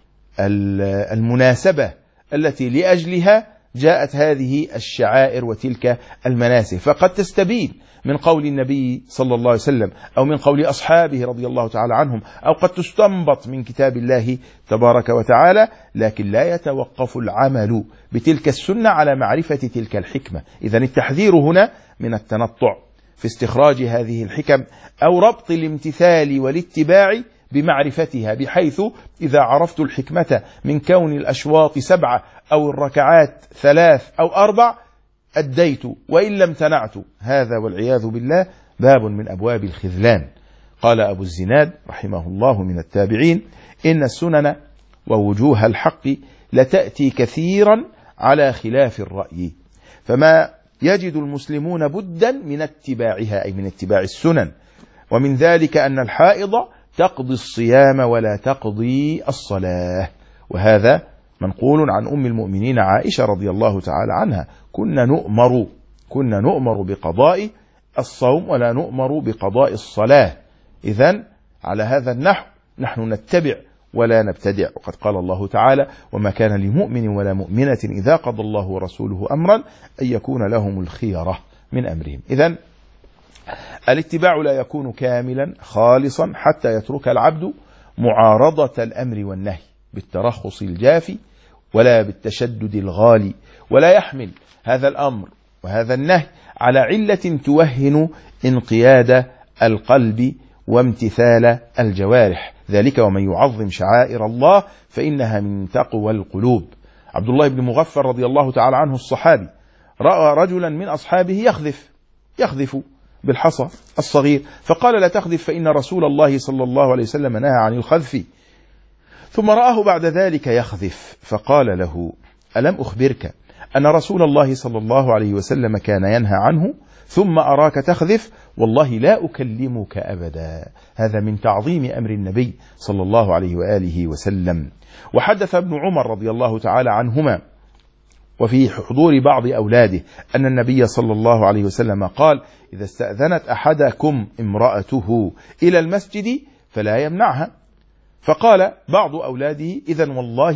Speaker 1: المناسبة التي لأجلها جاءت هذه الشعائر وتلك المناسك. فقد تستبين من قول النبي صلى الله عليه وسلم أو من قول أصحابه رضي الله تعالى عنهم، أو قد تستنبط من كتاب الله تبارك وتعالى، لكن لا يتوقف العمل بتلك السنة على معرفة تلك الحكمة. إذن التحذير هنا من التنطع في استخراج هذه الحكم أو ربط الامتثال والاتباع بمعرفتها، بحيث إذا عرفت الحكمة من كون الأشواط 7 أو الركعات 3 أو 4 أديت وإن لم تنعت. هذا والعياذ بالله باب من أبواب الخذلان. قال أبو الزناد رحمه الله من التابعين: إن السنن ووجوه الحق لتأتي كثيرا على خلاف الرأي، فما يجد المسلمون بدا من اتباعها، أي من اتباع السنن. ومن ذلك أن الحائض تقضي الصيام ولا تقضي الصلاة، وهذا منقول عن أم المؤمنين عائشة رضي الله تعالى عنها: كنا نؤمر بقضاء الصوم ولا نؤمر بقضاء الصلاة. إذن على هذا النحو نحن نتبع ولا نبتدع. وقد قال الله تعالى: وما كان لمؤمن ولا مؤمنة إذا قضى الله ورسوله أمرا أن يكون لهم الخيرة من أمرهم. إذن الاتباع لا يكون كاملا خالصا حتى يترك العبد معارضة الأمر والنهي بالترخص الجافي ولا بالتشدد الغالي، ولا يحمل هذا الأمر وهذا النهي على علة توهن انقياد القلب وامتثال الجوارح. ذلك ومن يعظم شعائر الله فإنها من تقوى القلوب. عبد الله بن مغفر رضي الله تعالى عنه الصحابي رأى رجلا من أصحابه يخذف بالحصى الصغير، فقال: لا تخذف فإن رسول الله صلى الله عليه وسلم نهى عن الخذف. ثم رآه بعد ذلك يخذف فقال له: ألم أخبرك أن رسول الله صلى الله عليه وسلم كان ينهى عنه ثم أراك تخذف؟ والله لا أكلمك أبدا. هذا من تعظيم أمر النبي صلى الله عليه وآله وسلم. وحدث ابن عمر رضي الله تعالى عنهما وفي حضور بعض أولاده أن النبي صلى الله عليه وسلم قال: إذا استأذنت أحدكم امرأته إلى المسجد فلا يمنعها. فقال بعض أولاده: إذن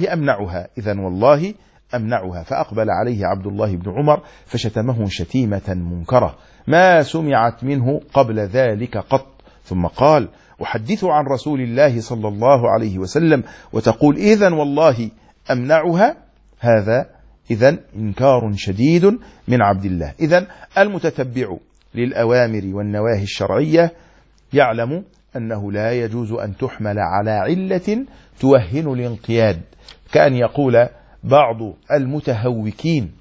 Speaker 1: والله أمنعها. فأقبل عليه عبد الله بن عمر فشتمه شتيمة منكرة ما سمعت منه قبل ذلك قط، ثم قال: أحدث عن رسول الله صلى الله عليه وسلم وتقول إذن والله أمنعها؟ هذا إذن إنكار شديد من عبد الله. إذن المتتبع للأوامر والنواهي الشرعية يعلم أنه لا يجوز أن تحمل على علة توهن الانقياد، كأن يقول بعض المتهوكين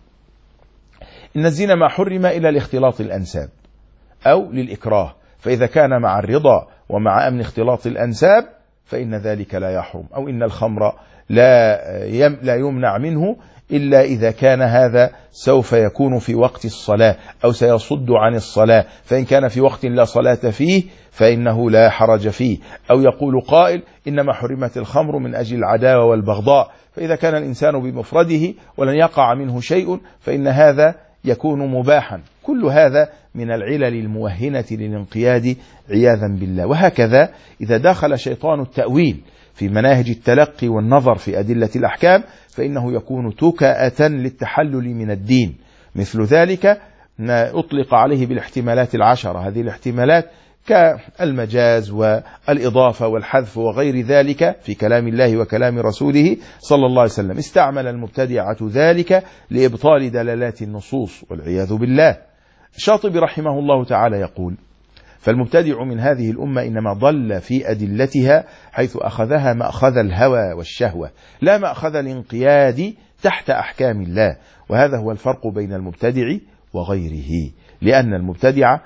Speaker 1: إن الزنا ما حرم إلا لاختلاط الأنساب أو للإكراه، فإذا كان مع الرضا ومع أمن اختلاط الأنساب فإن ذلك لا يحرم، أو إن الخمر لا يمنع منه إلا إذا كان هذا سوف يكون في وقت الصلاة أو سيصد عن الصلاة، فإن كان في وقت لا صلاة فيه فإنه لا حرج فيه. أو يقول قائل: إنما حرمت الخمر من أجل العداوة والبغضاء، فإذا كان الإنسان بمفرده ولن يقع منه شيء فإن هذا يكون مباحا. كل هذا من العلل الموهنة للانقياد عياذا بالله. وهكذا إذا دخل شيطان التأويل في مناهج التلقي والنظر في أدلة الأحكام فإنه يكون تكأة للتحلل من الدين. مثل ذلك أطلق عليه بالاحتمالات العشرة. هذه الاحتمالات كالمجاز والإضافة والحذف وغير ذلك في كلام الله وكلام رسوله صلى الله عليه وسلم. استعمل المبتدعة ذلك لإبطال دلالات النصوص والعياذ بالله. الشاطبي رحمه الله تعالى يقول: فالمبتدع من هذه الأمة إنما ضل في أدلتها حيث أخذها مأخذ الهوى والشهوة لا مأخذ الانقياد تحت أحكام الله. وهذا هو الفرق بين المبتدع وغيره، لأن المبتدع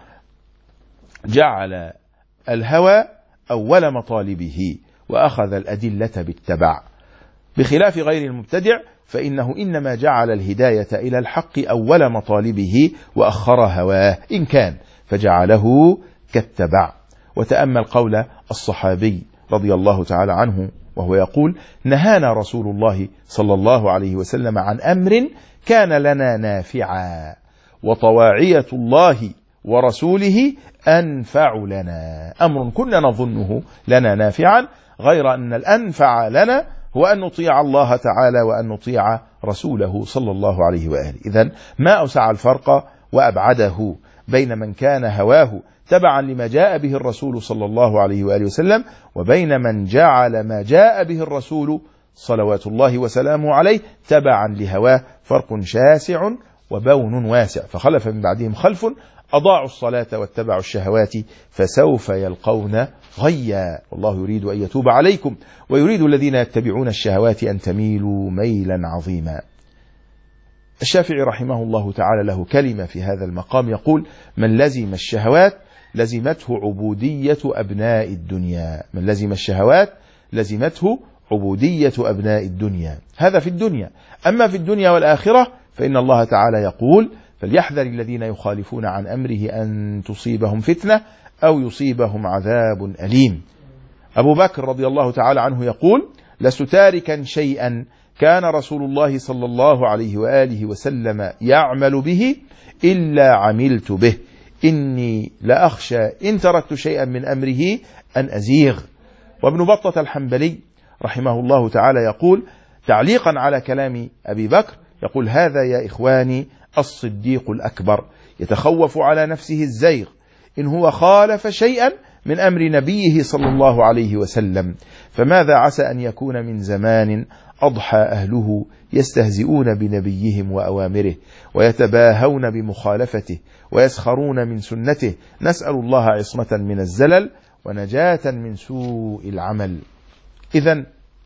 Speaker 1: جعل الهوى أول مطالبه وأخذ الأدلة بالتبع، بخلاف غير المبتدع فإنه إنما جعل الهداية إلى الحق أول مطالبه وأخر هواه إن كان فجعله كالتبع. وتأمل قول الصحابي رضي الله تعالى عنه وهو يقول: نهانا رسول الله صلى الله عليه وسلم عن أمر كان لنا نافعا وطواعية الله ورسوله أنفع لنا. أمر كنا نظنه لنا نافعا، غير أن الأنفع لنا هو أن نطيع الله تعالى وأن نطيع رسوله صلى الله عليه وآله. إذن ما أوسع الفرق وأبعده بين من كان هواه تبعا لما جاء به الرسول صلى الله عليه وآله وسلم وبين من جعل ما جاء به الرسول صلوات الله وسلامه عليه تبعا لهواه. فرق شاسع وبون واسع. فخلف من بعدهم خلف أضاعوا الصلاة واتبعوا الشهوات فسوف يلقون غيا. والله يريد أن يتوب عليكم ويريد الذين يتبعون الشهوات أن تميلوا ميلا عظيما. الشافعي رحمه الله تعالى له كلمة في هذا المقام يقول: من لزم الشهوات لزمته عبودية أبناء الدنيا. من لزم الشهوات لزمته عبودية أبناء الدنيا. هذا في الدنيا. أما في الدنيا والآخرة فإن الله تعالى يقول: فليحذر الذين يخالفون عن أمره أن تصيبهم فتنة أو يصيبهم عذاب أليم. أبو بكر رضي الله تعالى عنه يقول: لست تاركا شيئا كان رسول الله صلى الله عليه وآله وسلم يعمل به إلا عملت به، إني لأخشى إن تركت شيئا من أمره أن أزيغ. وابن بطة الحنبلي رحمه الله تعالى يقول تعليقا على كلام أبي بكر يقول: هذا يا إخواني الصديق الأكبر يتخوف على نفسه الزيغ إن هو خالف شيئا من أمر نبيه صلى الله عليه وسلم، فماذا عسى أن يكون من زمان أضحى أهله يستهزئون بنبيهم وأوامره ويتباهون بمخالفته ويسخرون من سنته، نسأل الله عصمة من الزلل ونجاة من سوء العمل. إذن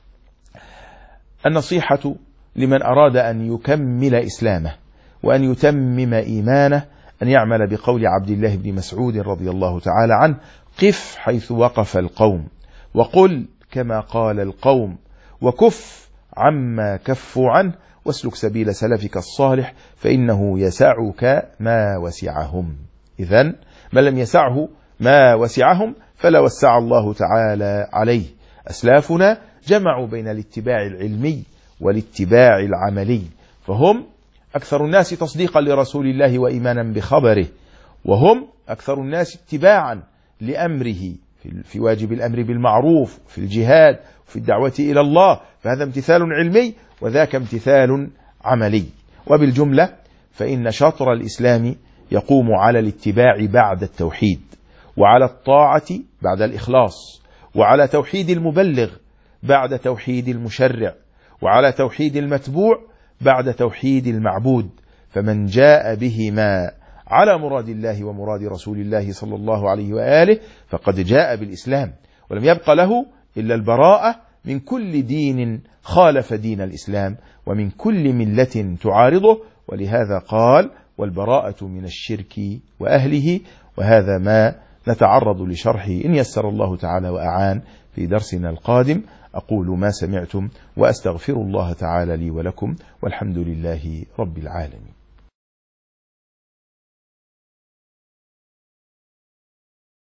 Speaker 1: النصيحة لمن أراد أن يكمل إسلامه وأن يتمم إيمانه أن يعمل بقول عبد الله بن مسعود رضي الله تعالى عنه: قف حيث وقف القوم وقل كما قال القوم وكف عما كفوا عنه واسلك سبيل سلفك الصالح فإنه يسعك ما وسعهم. إذن من لم يسعه ما وسعهم فلا وسع الله تعالى عليه. أسلافنا جمعوا بين الاتباع العلمي والاتباع العملي، فهم أكثر الناس تصديقا لرسول الله وإيمانا بخبره، وهم أكثر الناس اتباعا لأمره في واجب الأمر بالمعروف في الجهاد وفي الدعوة إلى الله، فهذا امتثال علمي وذاك امتثال عملي. وبالجملة فإن شطر الإسلام يقوم على الاتباع بعد التوحيد، وعلى الطاعة بعد الإخلاص، وعلى توحيد المبلغ بعد توحيد المشرع، وعلى توحيد المتبوع بعد توحيد المعبود. فمن جاء بهما على مراد الله ومراد رسول الله صلى الله عليه وآله فقد جاء بالإسلام، ولم يبق له إلا البراءة من كل دين خالف دين الإسلام ومن كل ملة تعارضه. ولهذا قال: والبراءة من الشرك وأهله. وهذا ما نتعرض لشرحه إن يسر الله تعالى وأعان في درسنا القادم. أقول ما سمعتم وأستغفر الله تعالى لي ولكم، والحمد لله رب العالمين.